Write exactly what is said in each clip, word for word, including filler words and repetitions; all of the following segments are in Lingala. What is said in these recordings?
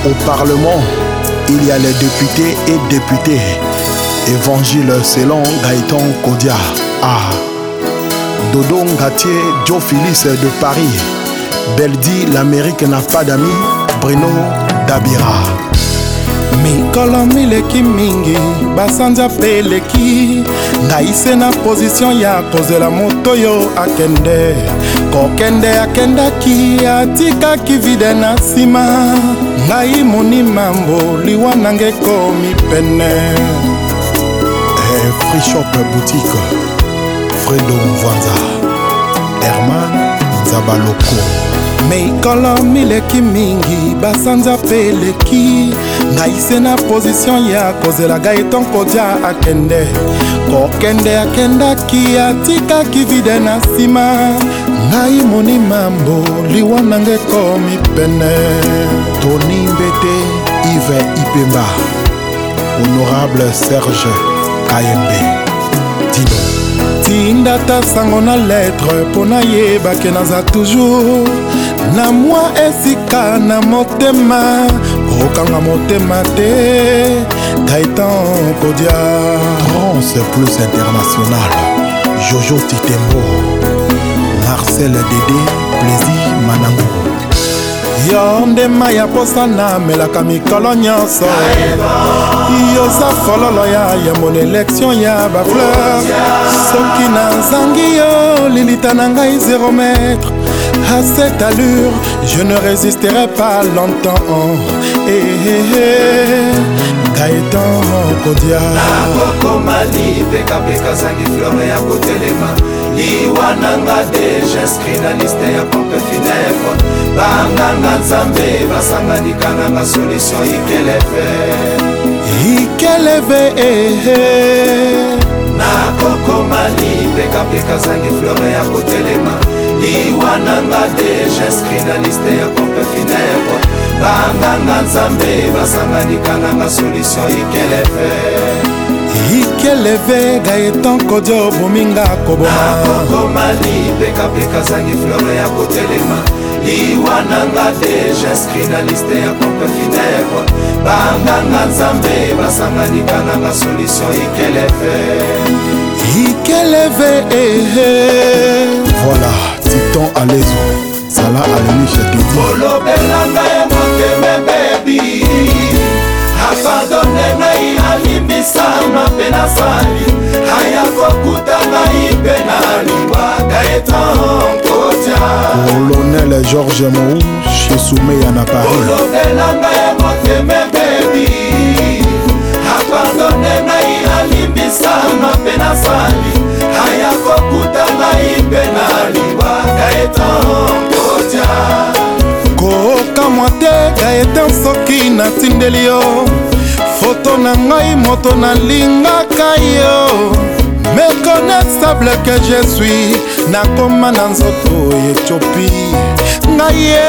Au Parlement, il y a les députés et députés. Évangile selon Gaëtan Kodia. Ah. Dodo Ngatier, Joe Phyllis de Paris. Beldi, l'Amérique n'a pas d'amis. Bruno Dabira. mikolo mileki mingi basanza peleki ngaise na position ya kozela moto yo akende kokende akendaki atikaki vide na nsima ngai moni mambo liwa nange ekomi pene. eh, Free Shop Boutique Fredo Mvanza Herman Zabaloko. mikolo mileki mingi basanza peleki ngaise na position ya kozela Gaëtan Kodia akende kokende akendaki atikaki vide na nsima ngai moni mambo liwa nange ekomi pene. Tony Mbete Yves Ipemba Honorable Serge Kayembe Dino tinda ta sango na lettre mpo nayebake naza toujours na mwa esika na motema okanga motema te. Gaëtan Kodia. France Plus International Jojo Titembo Marcel Dédé Plaisir Manango. Yo ndema ya posa namelaka mikolo nyonso yoza fololo ya ya mon élection ya bafleur soki nazangi yo lilita na ngai zéro mètre. À cette allure, je ne résisterai pas longtemps. Eh, eh, eh. Gaëtan Kodia. Nakoko mali peka peka zangi flore ya kotelema liwananga de j'inscris na liste ya pompe funèbre banganga nzambe basanganika nanga solution ikeleve ikeleve eh, eh. Nakoko mali peka peka zangi flore ya kotelema liwananga de j'inscris na liste ya pompe funèbre banganga nzambe basanganika nanga solution ikeleve ikeleve. Gaëtan Kodia bominga koboma nakoko mali peka peka zangi flore ya kotelema liwananga de j'inscris na liste ya pompe funèbre banganga nzambe basanganika nanga solution ikeleve ikeleve eh, eh. Voilà, Titon Alezo Sala Alemi Chekidi olobelanga ya moteme bebi apardone ngai alimbisa mape na sali aya kokuta ngai mpe na liwa Gaëtan Kodia. Colonel Georges Mou chez Soumeya na Paris. olobelanga ya moteme bebi apardone ngai alimbisa mape na sali aya kokuta ngai mpe na liwa Gaëtan Kodia. kokamwa te Gaëtan soki natindeli yo foto na ngai moto nalingaka yo méconnaissable que je suis nakoma na nzoto Ethiopie ngai ye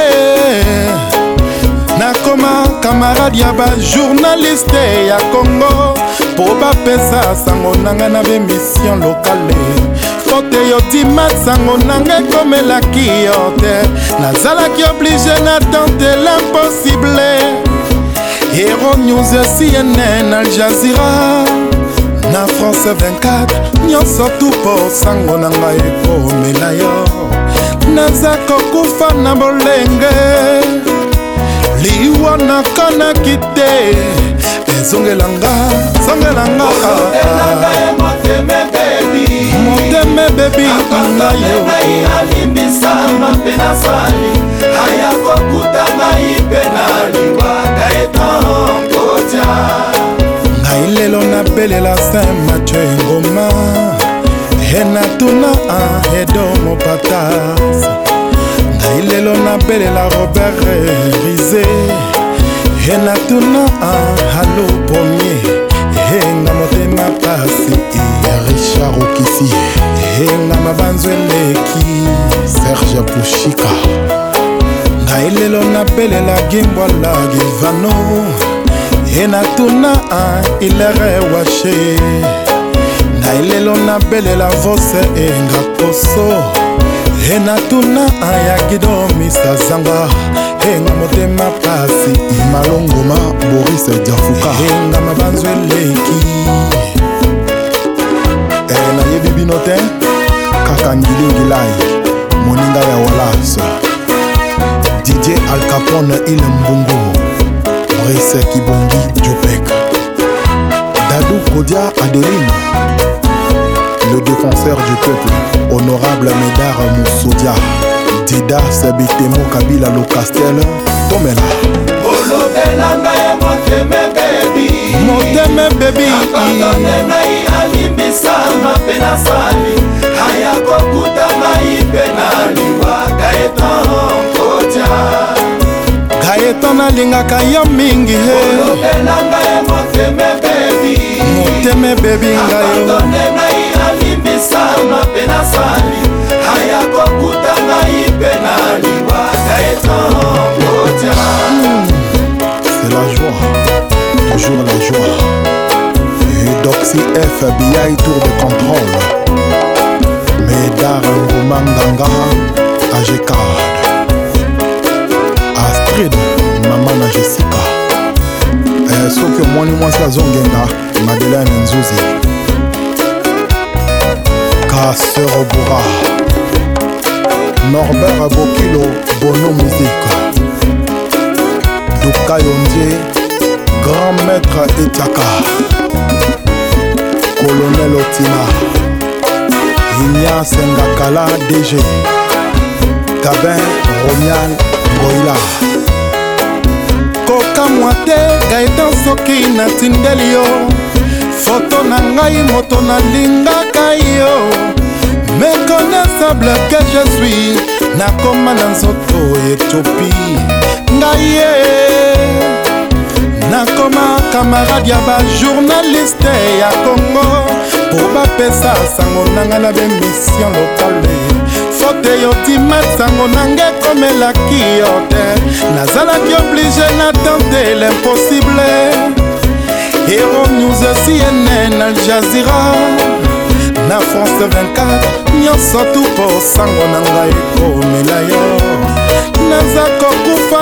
nakoma camarade ya bajournaliste ya Congo po bapesa sango nanga na bemission lokale kote yo timat sango nanga ekomelaki yo te nazalaki oblige na tente l'impossible. Hero News, C N N, Al Jazeera na France vingt-quatre nyonso tu po sango nanga ekomela yo naza kokufa na bolenge liwa nakanaki te ezongelanga zongelanga moteme bebi ngayo alimbisa mape na sali aya kokuta ngai mpe na liwa Gaëtan Kodia. ngai lelo nabelela Saint Mathieu Ngoma enatuna a Edomo Patas ngai lelo nabelela Robert Rizé enatuna a Halo Premier enga motema pasi Richard Okisi enga mabanzo eleki Serge Pushika ngai lelo nabelela Gimbwala Givano enatuna a Ilere Washe ngai lelo nabelela Vose enga Koso enatuna a ya Gido Misa Zanga enga motema pasi Malongoma Boris Diafuka Enga mabanzo eleki nayebi bino te kaka ngilingilai moninga ya Wallace D J Al Capone ile mbungu Brice Kibongi Jopek Dadou Kodia Adeline le défenseur du peuple honorable Médard Moussodia Didas Bitemo Kabila Locastel Tomela olobelanga ye moteme bebi moteme bebi akondone ngai alimbisama mpe nasali aya kokuta ngai mpe naliwa Gaetan Kodia Gaetan nalingaka yo mingi olobelanga ye moteme bebi moteme bebi ngayo akondone ngai alimbisama mpe nasali aya kokuta ngai mpe naliwa Gaetan Kodia. C'est la joie, toujours la joie. Et Doxy F B I tour de contrôle. Médard Ngomanganga A G K Astrid Maman Jessica eh, Soki mwani mwasi azongenga Madeleine Nzuzi Kasseur Boura Norbert Bokilo Bono Musique Duka Yondie Grand Maître Etiaka Colonel Otina Ignace Ngakala D G Gabin Romial Goïla Koka mwate Gaetan soki natindeli yo Foto na ngai moto na lingaka yo Méconnaissable que je suis nakoma na nzoto Éthiopie ngaye nakoma camarade ya ba journaliste ya Congo po bapesa sango nanga na bemission lokale fote yo timat sango nanga ekomelaki yo te nazalaki oblige na tenter l'impossible Hero News C N N Al Jazeera na France vingt-quatre nyonso tu po sango nanga ekomela yo naza kokufa